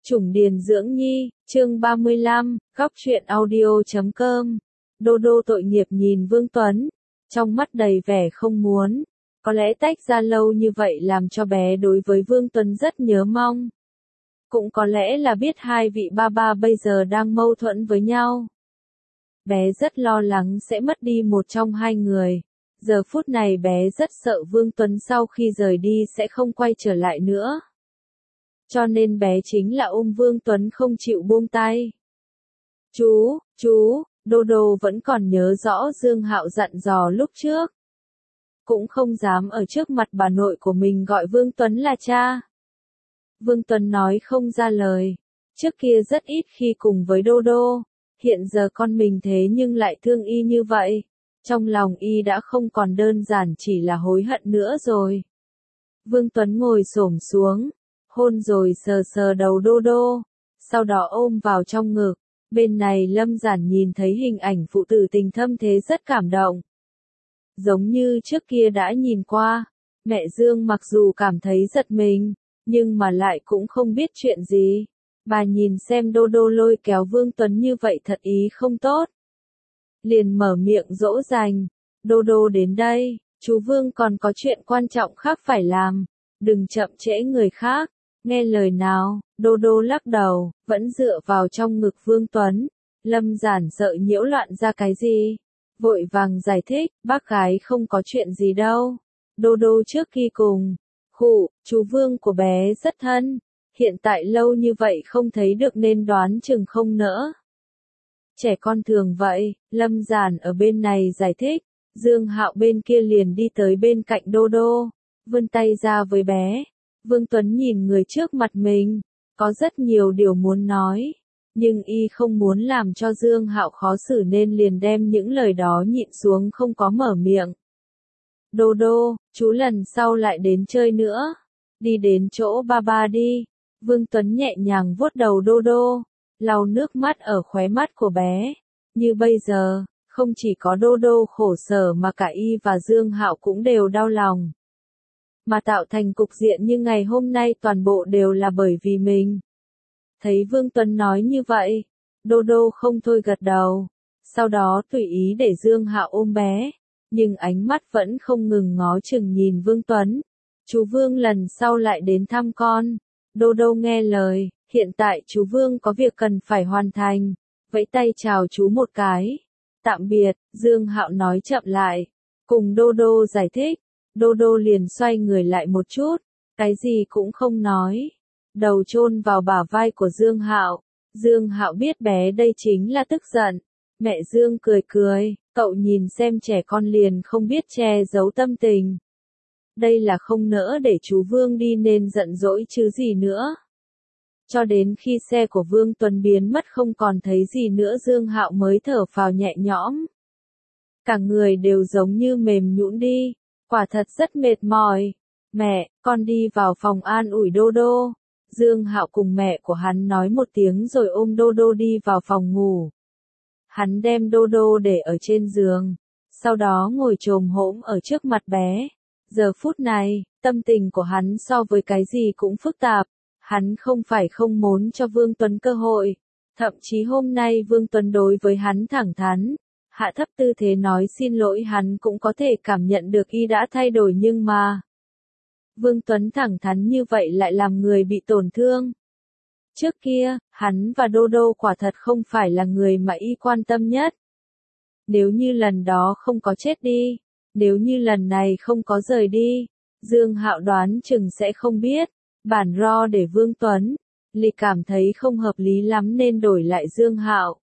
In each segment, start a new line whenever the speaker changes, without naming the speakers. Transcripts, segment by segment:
Chủng Điền Dưỡng Nhi, chương 35, góc truyện audio.com. Đô đô tội nghiệp nhìn Vương Tuấn, trong mắt đầy vẻ không muốn. Có lẽ tách ra lâu như vậy làm cho bé đối với Vương Tuấn rất nhớ mong. Cũng có lẽ là biết hai vị ba ba bây giờ đang mâu thuẫn với nhau. Bé rất lo lắng sẽ mất đi một trong hai người. Giờ phút này bé rất sợ Vương Tuấn sau khi rời đi sẽ không quay trở lại nữa. Cho nên bé chính là ôm Vương Tuấn không chịu buông tay. Chú, Đô đô vẫn còn nhớ rõ Dương Hạo dặn dò lúc trước. Cũng không dám ở trước mặt bà nội của mình gọi Vương Tuấn là cha. Vương Tuấn nói không ra lời. Trước kia rất ít khi cùng với Đô đô. Hiện giờ con mình thế nhưng lại thương y như vậy. Trong lòng y đã không còn đơn giản chỉ là hối hận nữa rồi. Vương Tuấn ngồi xổm xuống. Hôn rồi sờ sờ đầu Đô đô. Sau đó ôm vào trong ngực. Bên này Lâm Giản nhìn thấy hình ảnh phụ tử tình thâm thế rất cảm động. Giống như trước kia đã nhìn qua. Mẹ Dương mặc dù cảm thấy giật mình. Nhưng mà lại cũng không biết chuyện gì. Bà nhìn xem Đô đô lôi kéo Vương Tuấn như vậy thật ý không tốt. Liền mở miệng dỗ dành. Đô đô đến đây, chú Vương còn có chuyện quan trọng khác phải làm. Đừng chậm trễ người khác. Nghe lời nào, Đô đô lắc đầu, vẫn dựa vào trong ngực Vương Tuấn. Lâm Giản sợ nhiễu loạn ra cái gì. Vội vàng giải thích, bác gái không có chuyện gì đâu. Đô đô trước khi cùng. Chú Vương của bé rất thân. Hiện tại lâu như vậy không thấy được nên đoán chừng không nỡ. Trẻ con thường vậy, Lâm Giản ở bên này giải thích. Dương Hạo bên kia liền đi tới bên cạnh Đô đô. Vươn tay ra với bé. Vương Tuấn nhìn người trước mặt mình. Có rất nhiều điều muốn nói. Nhưng y không muốn làm cho Dương Hạo khó xử nên liền đem những lời đó nhịn xuống không có mở miệng. Đô đô, chú lần sau lại đến chơi nữa. Đi đến chỗ ba ba đi. Vương Tuấn nhẹ nhàng vuốt đầu Đô đô. Lau nước mắt ở khóe mắt của bé. Như bây giờ, không chỉ có Đô đô khổ sở mà cả y và Dương Hạo cũng đều đau lòng. Mà tạo thành cục diện như ngày hôm nay toàn bộ đều là bởi vì mình. Thấy Vương Tuấn nói như vậy, Đô đô không thôi gật đầu. Sau đó tùy ý để Dương Hạo ôm bé. Nhưng ánh mắt vẫn không ngừng ngó chừng nhìn Vương Tuấn. Chú Vương lần sau lại đến thăm con. Đô đô nghe lời, hiện tại chú Vương có việc cần phải hoàn thành. Vẫy tay chào chú một cái. Tạm biệt, Dương Hạo nói chậm lại. Cùng Đô đô giải thích. Đô đô liền xoay người lại một chút. Cái gì cũng không nói. Đầu chôn vào bả vai của Dương Hạo. Dương Hạo biết bé đây chính là tức giận. Mẹ Dương cười cười, cậu nhìn xem trẻ con liền không biết che giấu tâm tình. Đây là không nỡ để chú Vương đi nên giận dỗi chứ gì nữa. Cho đến khi xe của Vương Tuấn biến mất không còn thấy gì nữa Dương Hạo mới thở phào nhẹ nhõm. Cả người đều giống như mềm nhũn đi, quả thật rất mệt mỏi. Mẹ, con đi vào phòng an ủi Đô đô. Dương Hạo cùng mẹ của hắn nói một tiếng rồi ôm Đô đô đi vào phòng ngủ. Hắn đem Đô đô để ở trên giường, sau đó ngồi chồm hổm ở trước mặt bé. Giờ phút này, tâm tình của hắn so với cái gì cũng phức tạp. Hắn không phải không muốn cho Vương Tuấn cơ hội. Thậm chí hôm nay Vương Tuấn đối với hắn thẳng thắn. Hạ thấp tư thế nói xin lỗi hắn cũng có thể cảm nhận được y đã thay đổi nhưng mà. Vương Tuấn thẳng thắn như vậy lại làm người bị tổn thương. Trước kia, hắn và Đô đô quả thật không phải là người mà y quan tâm nhất. Nếu như lần đó không có chết đi. Nếu như lần này không có rời đi. Dương Hạo đoán chừng sẽ không biết. Bản ro để Vương Tuấn. Lì cảm thấy không hợp lý lắm nên đổi lại Dương Hạo.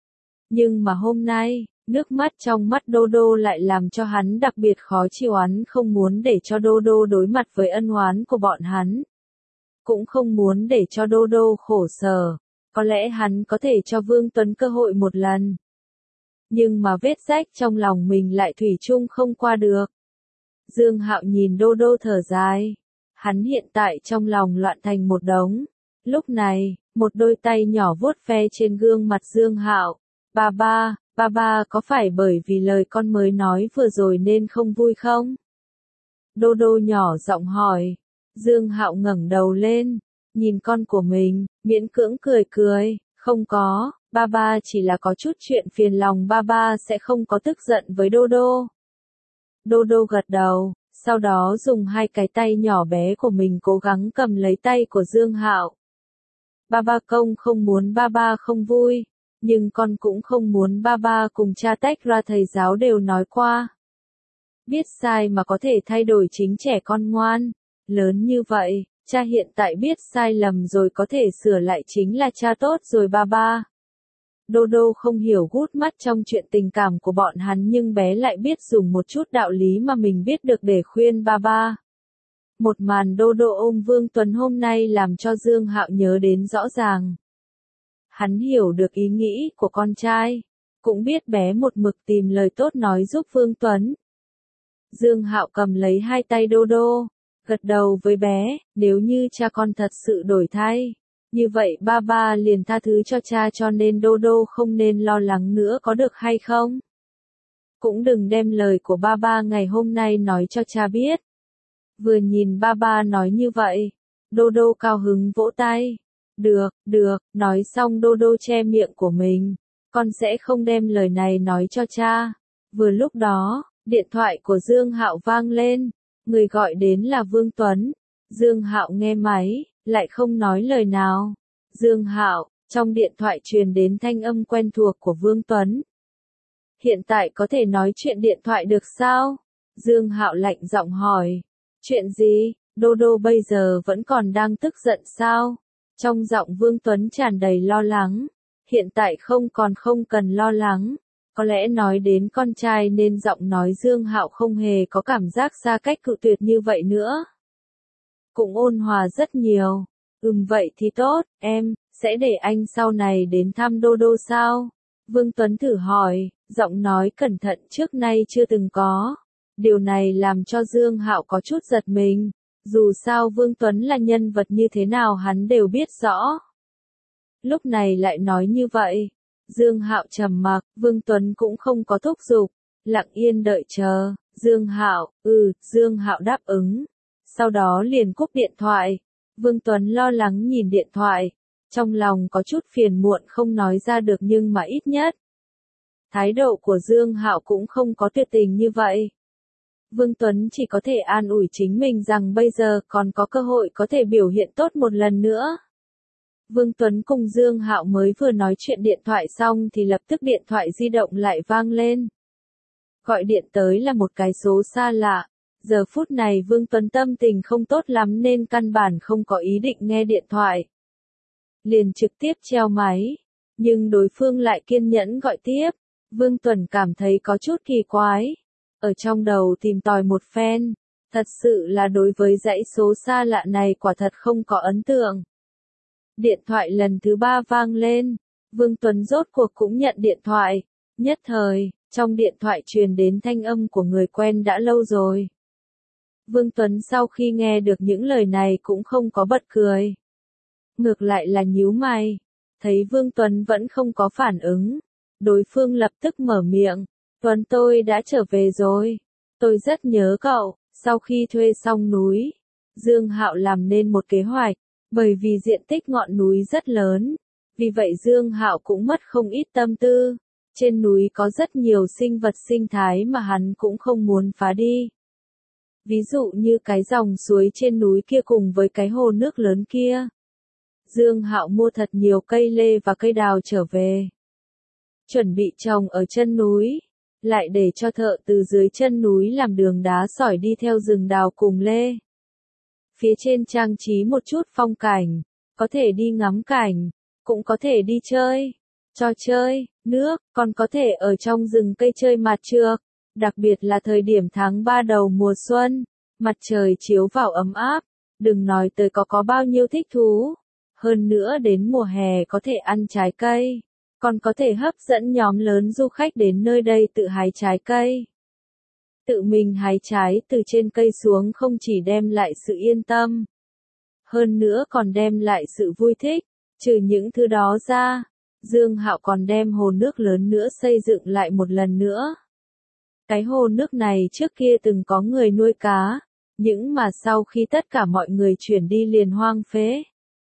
Nhưng mà hôm nay, nước mắt trong mắt Đô đô lại làm cho hắn đặc biệt khó chịu. Hắn không muốn để cho Đô đô đối mặt với ân oán của bọn hắn. Cũng không muốn để cho Đô đô khổ sở. Có lẽ hắn có thể cho Vương Tuấn cơ hội một lần. Nhưng mà vết rách trong lòng mình lại thủy chung không qua được. Dương Hạo nhìn Đô đô thở dài. Hắn hiện tại trong lòng loạn thành một đống. Lúc này, một đôi tay nhỏ vuốt ve trên gương mặt Dương Hạo. Ba ba có phải bởi vì lời con mới nói vừa rồi nên không vui không? Đô đô nhỏ giọng hỏi. Dương Hạo ngẩng đầu lên. nhìn con của mình, miễn cưỡng cười cười, không có, ba ba chỉ là có chút chuyện phiền lòng, ba ba sẽ không có tức giận với Đô Đô. Đô Đô gật đầu, sau đó dùng hai cái tay nhỏ bé của mình cố gắng cầm lấy tay của Dương Hạo. Ba ba công không muốn ba ba không vui, nhưng con cũng không muốn ba ba cùng cha tách ra, thầy giáo đều nói qua. Biết sai mà có thể thay đổi, chính trẻ con ngoan, lớn như vậy, cha hiện tại biết sai lầm rồi có thể sửa lại chính là cha tốt rồi ba ba. Đô Đô không hiểu gút mắt trong chuyện tình cảm của bọn hắn, nhưng bé lại biết dùng một chút đạo lý mà mình biết được để khuyên ba ba. Một màn Đô Đô ôm Vương Tuấn hôm nay làm cho Dương Hạo nhớ đến rõ ràng. Hắn hiểu được ý nghĩ của con trai, cũng biết bé một mực tìm lời tốt nói giúp Vương Tuấn. Dương Hạo cầm lấy hai tay Đô Đô, gật đầu với bé, nếu như cha con thật sự đổi thay, như vậy ba ba liền tha thứ cho cha, cho nên Đô Đô không nên lo lắng nữa, có được hay không? Cũng đừng đem lời của ba ba ngày hôm nay nói cho cha biết. Vừa nhìn ba ba nói như vậy, Đô Đô cao hứng vỗ tay. Được, được, nói xong Đô Đô che miệng của mình. Con sẽ không đem lời này nói cho cha. Vừa lúc đó, điện thoại của Dương Hạo vang lên. Người gọi đến là Vương Tuấn. Dương Hạo nghe máy, lại không nói lời nào. Dương Hạo, trong điện thoại truyền đến thanh âm quen thuộc của Vương Tuấn. Hiện tại có thể nói chuyện điện thoại được sao? Dương Hạo lạnh giọng hỏi. Chuyện gì? Đô Đô bây giờ vẫn còn đang tức giận sao? Trong giọng Vương Tuấn tràn đầy lo lắng. Hiện tại không cần lo lắng. Có lẽ nói đến con trai nên giọng nói Dương Hạo không hề có cảm giác xa cách cự tuyệt như vậy nữa. Cũng ôn hòa rất nhiều. Vậy thì tốt, em, sẽ để anh sau này đến thăm Đô Đô sao? Vương Tuấn thử hỏi, giọng nói cẩn thận trước nay chưa từng có. Điều này làm cho Dương Hạo có chút giật mình. Dù sao Vương Tuấn là nhân vật như thế nào hắn đều biết rõ. Lúc này lại nói như vậy. Dương Hạo trầm mặc, Vương Tuấn cũng không có thúc giục, lặng yên đợi chờ. Dương Hạo, Dương Hạo đáp ứng. Sau đó liền cúp điện thoại. Vương Tuấn lo lắng nhìn điện thoại. Trong lòng có chút phiền muộn không nói ra được, nhưng mà ít nhất thái độ của Dương Hạo cũng không có tuyệt tình như vậy. Vương Tuấn chỉ có thể an ủi chính mình rằng bây giờ còn có cơ hội có thể biểu hiện tốt một lần nữa. Vương Tuấn cùng Dương Hạo mới vừa nói chuyện điện thoại xong thì lập tức điện thoại di động lại vang lên. Gọi điện tới là một cái số xa lạ. Giờ phút này Vương Tuấn tâm tình không tốt lắm nên căn bản không có ý định nghe điện thoại. Liền trực tiếp treo máy. Nhưng đối phương lại kiên nhẫn gọi tiếp. Vương Tuấn cảm thấy có chút kỳ quái. Ở trong đầu tìm tòi một phen. Thật sự là đối với dãy số xa lạ này quả thật không có ấn tượng. Điện thoại lần thứ 3 vang lên. Vương Tuấn rốt cuộc cũng nhận điện thoại. Nhất thời, trong điện thoại truyền đến thanh âm của người quen đã lâu rồi. Vương Tuấn sau khi nghe được những lời này cũng không có bật cười. Ngược lại là nhíu mày. Thấy Vương Tuấn vẫn không có phản ứng. Đối phương lập tức mở miệng. Tuấn, tôi đã trở về rồi. Tôi rất nhớ cậu. Sau khi thuê xong núi, Dương Hạo làm nên một kế hoạch. Bởi vì diện tích ngọn núi rất lớn. Vì vậy Dương Hạo cũng mất không ít tâm tư. Trên núi có rất nhiều sinh vật sinh thái mà hắn cũng không muốn phá đi. Ví dụ như cái dòng suối trên núi kia cùng với cái hồ nước lớn kia. Dương Hạo mua thật nhiều cây lê và cây đào trở về. Chuẩn bị trồng ở chân núi. Lại để cho thợ từ dưới chân núi làm đường đá sỏi đi theo rừng đào cùng lê. Phía trên trang trí một chút phong cảnh. Có thể đi ngắm cảnh. Cũng có thể đi chơi. Trò chơi, nước, còn có thể ở trong rừng cây chơi mặt trượt. Đặc biệt là thời điểm tháng 3 đầu mùa xuân. Mặt trời chiếu vào ấm áp. Đừng nói tới có bao nhiêu thích thú. Hơn nữa đến mùa hè có thể ăn trái cây. Còn có thể hấp dẫn nhóm lớn du khách đến nơi đây tự hái trái cây. Tự mình hái trái từ trên cây xuống không chỉ đem lại sự yên tâm. Hơn nữa còn đem lại sự vui thích. Trừ những thứ đó ra, Dương Hạo còn đem hồ nước lớn nữa xây dựng lại một lần nữa. Cái hồ nước này trước kia từng có người nuôi cá, nhưng mà sau khi tất cả mọi người chuyển đi liền hoang phế.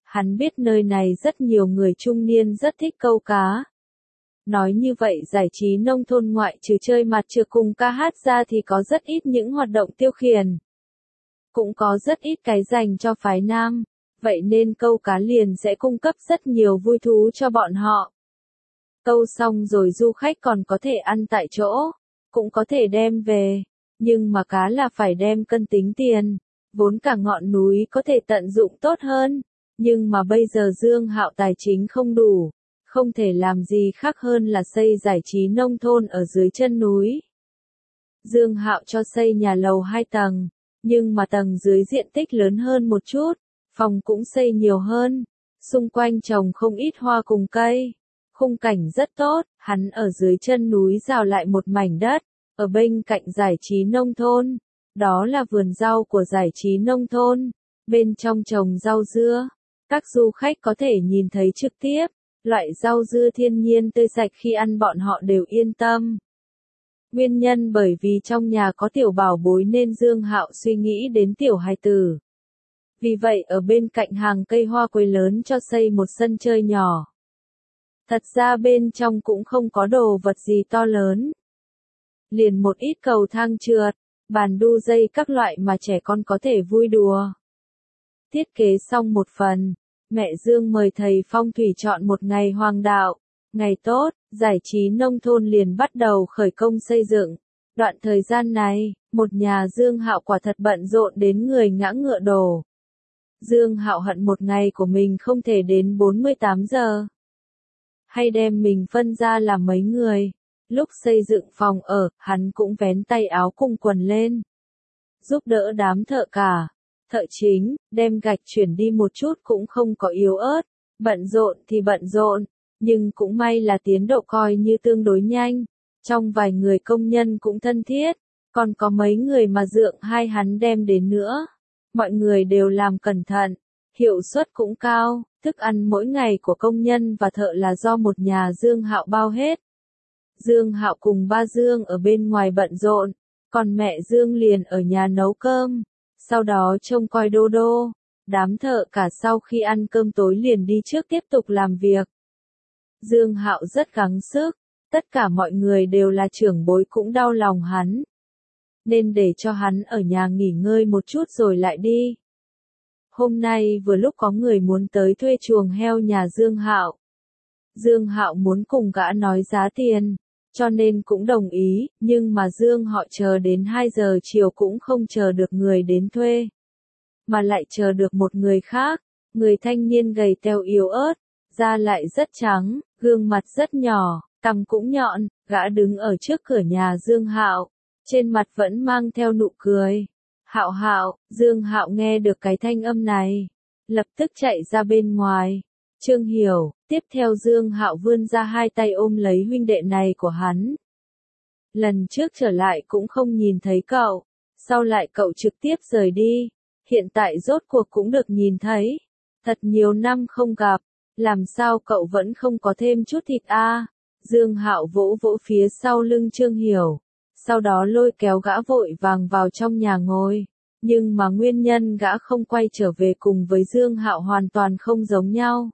Hắn biết nơi này rất nhiều người trung niên rất thích câu cá. Nói như vậy giải trí nông thôn ngoại trừ chơi mặt trược cùng ca hát ra thì có rất ít những hoạt động tiêu khiển. Cũng có rất ít cái dành cho phái nam, vậy nên câu cá liền sẽ cung cấp rất nhiều vui thú cho bọn họ. Câu xong rồi du khách còn có thể ăn tại chỗ, cũng có thể đem về, nhưng mà cá là phải đem cân tính tiền, vốn cả ngọn núi có thể tận dụng tốt hơn, nhưng mà bây giờ Dương Hạo tài chính không đủ, không thể làm gì khác hơn là xây giải trí nông thôn ở dưới chân núi. Dương Hạo cho xây nhà lầu 2 tầng, nhưng mà tầng dưới diện tích lớn hơn một chút, phòng cũng xây nhiều hơn, xung quanh trồng không ít hoa cùng cây. Khung cảnh rất tốt, hắn ở dưới chân núi rào lại một mảnh đất, ở bên cạnh giải trí nông thôn. Đó là vườn rau của giải trí nông thôn, bên trong trồng rau dưa. Các du khách có thể nhìn thấy trực tiếp, loại rau dưa thiên nhiên tươi sạch khi ăn bọn họ đều yên tâm. Nguyên nhân bởi vì trong nhà có tiểu bảo bối nên Dương Hạo suy nghĩ đến tiểu hài tử. Vì vậy ở bên cạnh hàng cây hoa quế lớn cho xây một sân chơi nhỏ. Thật ra bên trong cũng không có đồ vật gì to lớn. Liền một ít cầu thang trượt, bàn đu dây các loại mà trẻ con có thể vui đùa. Thiết kế xong một phần, mẹ Dương mời thầy phong thủy chọn một ngày hoàng đạo. Ngày tốt, giải trí nông thôn liền bắt đầu khởi công xây dựng. Đoạn thời gian này, một nhà Dương Hạo quả thật bận rộn đến người ngã ngựa đổ. Dương Hạo hận một ngày của mình không thể đến 48 giờ. Hay đem mình phân ra làm mấy người. Lúc xây dựng phòng ở, hắn cũng vén tay áo cùng quần lên. Giúp đỡ đám thợ cả, thợ chính, đem gạch chuyển đi một chút cũng không có yếu ớt. Bận rộn thì bận rộn, nhưng cũng may là tiến độ coi như tương đối nhanh. Trong vài người công nhân cũng thân thiết, còn có mấy người mà dượng hai hắn đem đến nữa. Mọi người đều làm cẩn thận, hiệu suất cũng cao, thức ăn mỗi ngày của công nhân và thợ là do một nhà Dương Hạo bao hết. Dương Hạo cùng ba Dương ở bên ngoài bận rộn, còn mẹ Dương liền ở nhà nấu cơm, sau đó trông coi Đô Đô. Đám thợ cả sau khi ăn cơm tối liền đi trước tiếp tục làm việc. Dương Hạo rất gắng sức, tất cả mọi người đều là trưởng bối cũng đau lòng hắn. Nên để cho hắn ở nhà nghỉ ngơi một chút rồi lại đi. Hôm nay vừa lúc có người muốn tới thuê chuồng heo nhà Dương Hạo. Dương Hạo muốn cùng gã nói giá tiền, cho nên cũng đồng ý, nhưng mà Dương họ chờ đến 2 giờ chiều cũng không chờ được người đến thuê. Mà lại chờ được một người khác, người thanh niên gầy teo yếu ớt, da lại rất trắng, gương mặt rất nhỏ, cằm cũng nhọn, gã đứng ở trước cửa nhà Dương Hạo, trên mặt vẫn mang theo nụ cười. Hạo Hạo, Dương Hạo nghe được cái thanh âm này, lập tức chạy ra bên ngoài. Trương Hiểu, tiếp theo Dương Hạo vươn ra hai tay ôm lấy huynh đệ này của hắn. Lần trước trở lại cũng không nhìn thấy cậu, sau lại cậu trực tiếp rời đi, hiện tại rốt cuộc cũng được nhìn thấy. Thật nhiều năm không gặp, làm sao cậu vẫn không có thêm chút thịt a? Dương Hạo vỗ vỗ phía sau lưng Trương Hiểu, sau đó lôi kéo gã vội vàng vào trong nhà ngồi. Nhưng mà nguyên nhân gã không quay trở về cùng với Dương Hạo hoàn toàn không giống nhau.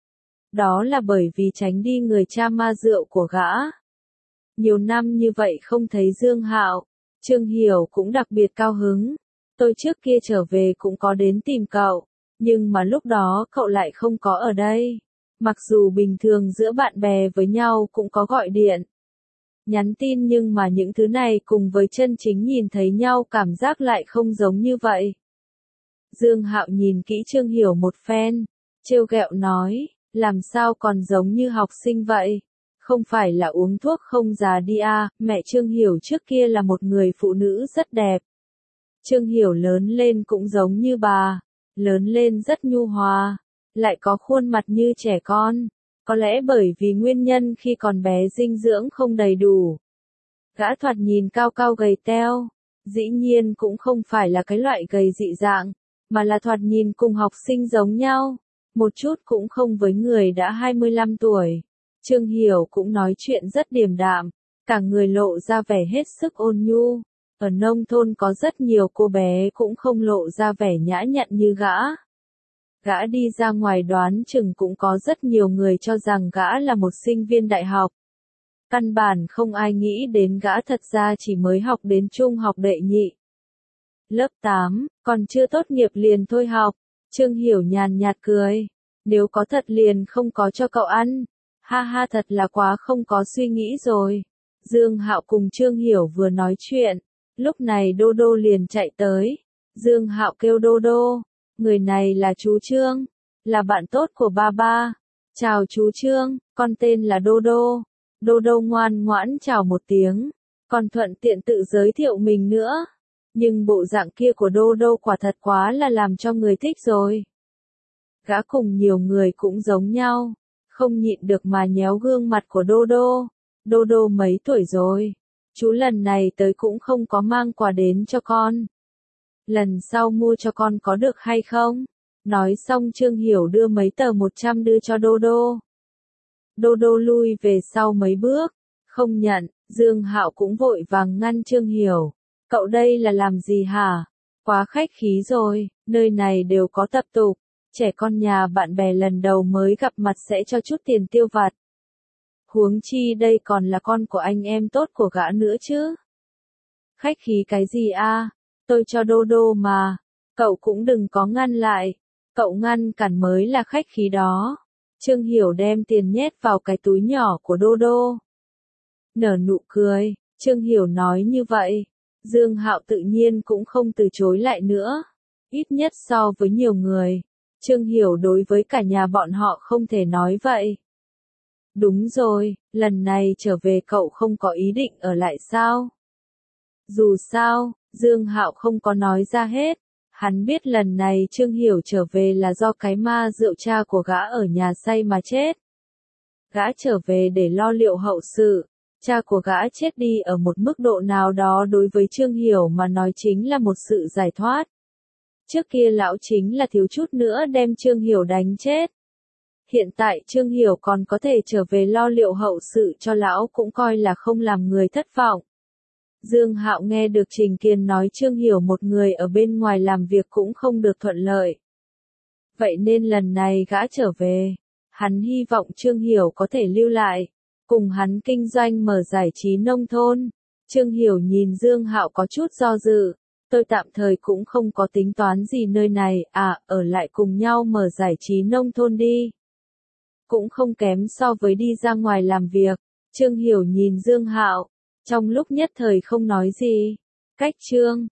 Đó là bởi vì tránh đi người cha ma rượu của gã. Nhiều năm như vậy không thấy Dương Hạo, Trương Hiểu cũng đặc biệt cao hứng. Tôi trước kia trở về cũng có đến tìm cậu, nhưng mà lúc đó cậu lại không có ở đây. Mặc dù bình thường giữa bạn bè với nhau cũng có gọi điện, nhắn tin nhưng mà những thứ này cùng với chân chính nhìn thấy nhau cảm giác lại không giống như vậy. Dương Hạo nhìn kỹ Trương Hiểu một phen, trêu ghẹo nói, làm sao còn giống như học sinh vậy? Không phải là uống thuốc không già đi à, mẹ Trương Hiểu trước kia là một người phụ nữ rất đẹp. Trương Hiểu lớn lên cũng giống như bà, lớn lên rất nhu hòa, lại có khuôn mặt như trẻ con. Có lẽ bởi vì nguyên nhân khi còn bé dinh dưỡng không đầy đủ. Gã thoạt nhìn cao cao gầy teo, dĩ nhiên cũng không phải là cái loại gầy dị dạng, mà là thoạt nhìn cùng học sinh giống nhau, một chút cũng không với người đã 25 tuổi. Trương Hiểu cũng nói chuyện rất điềm đạm, cả người lộ ra vẻ hết sức ôn nhu. Ở nông thôn có rất nhiều cô bé cũng không lộ ra vẻ nhã nhặn như gã. Gã đi ra ngoài đoán chừng cũng có rất nhiều người cho rằng gã là một sinh viên đại học. Căn bản không ai nghĩ đến gã thật ra chỉ mới học đến trung học đệ nhị. Lớp 8, còn chưa tốt nghiệp liền thôi học. Trương Hiểu nhàn nhạt cười. Nếu có thật liền không có cho cậu ăn. Ha ha, thật là quá không có suy nghĩ rồi. Dương Hạo cùng Trương Hiểu vừa nói chuyện. Lúc này Đô Đô liền chạy tới. Dương Hạo kêu Đô Đô. Người này là chú Trương. Là bạn tốt của ba ba. Chào chú Trương, con tên là Đô Đô. Đô Đô ngoan ngoãn chào một tiếng. Còn thuận tiện tự giới thiệu mình nữa. Nhưng bộ dạng kia của Đô Đô quả thật quá là làm cho người thích rồi. Gã cùng nhiều người cũng giống nhau. Không nhịn được mà nhéo gương mặt của Đô Đô. Đô Đô mấy tuổi rồi? Chú lần này tới cũng không có mang quà đến cho con. Lần sau mua cho con có được hay không? Nói xong Trương Hiểu đưa mấy tờ 100 đưa cho Đô Đô. Đô Đô lui về sau mấy bước. Không nhận, Dương Hạo cũng vội vàng ngăn Trương Hiểu. Cậu đây là làm gì hả? Quá khách khí rồi, nơi này đều có tập tục. Trẻ con nhà bạn bè lần đầu mới gặp mặt sẽ cho chút tiền tiêu vặt. Huống chi đây còn là con của anh em tốt của gã nữa chứ. Khách khí cái gì a? Tôi cho Đô Đô mà. Cậu cũng đừng có ngăn lại. Cậu ngăn cản mới là khách khí đó. Trương Hiểu đem tiền nhét vào cái túi nhỏ của Đô Đô. Nở nụ cười, Trương Hiểu nói như vậy. Dương Hạo tự nhiên cũng không từ chối lại nữa. Ít nhất so với nhiều người. Trương Hiểu đối với cả nhà bọn họ không thể nói vậy. Đúng rồi, lần này trở về cậu không có ý định ở lại sao? Dù sao, Dương Hạo không có nói ra hết. Hắn biết lần này Trương Hiểu trở về là do cái ma rượu cha của gã ở nhà say mà chết. Gã trở về để lo liệu hậu sự. Cha của gã chết đi ở một mức độ nào đó đối với Trương Hiểu mà nói chính là một sự giải thoát. Trước kia lão chính là thiếu chút nữa đem Trương Hiểu đánh chết. Hiện tại Trương Hiểu còn có thể trở về lo liệu hậu sự cho lão cũng coi là không làm người thất vọng. Dương Hạo nghe được Trình Kiên nói Trương Hiểu một người ở bên ngoài làm việc cũng không được thuận lợi. Vậy nên lần này gã trở về, hắn hy vọng Trương Hiểu có thể lưu lại, cùng hắn kinh doanh mở giải trí nông thôn. Trương Hiểu nhìn Dương Hạo có chút do dự, tôi tạm thời cũng không có tính toán gì nơi này, ở lại cùng nhau mở giải trí nông thôn đi. Cũng không kém so với đi ra ngoài làm việc. Trương Hiểu nhìn Dương Hạo, trong lúc nhất thời không nói gì. Cách Trương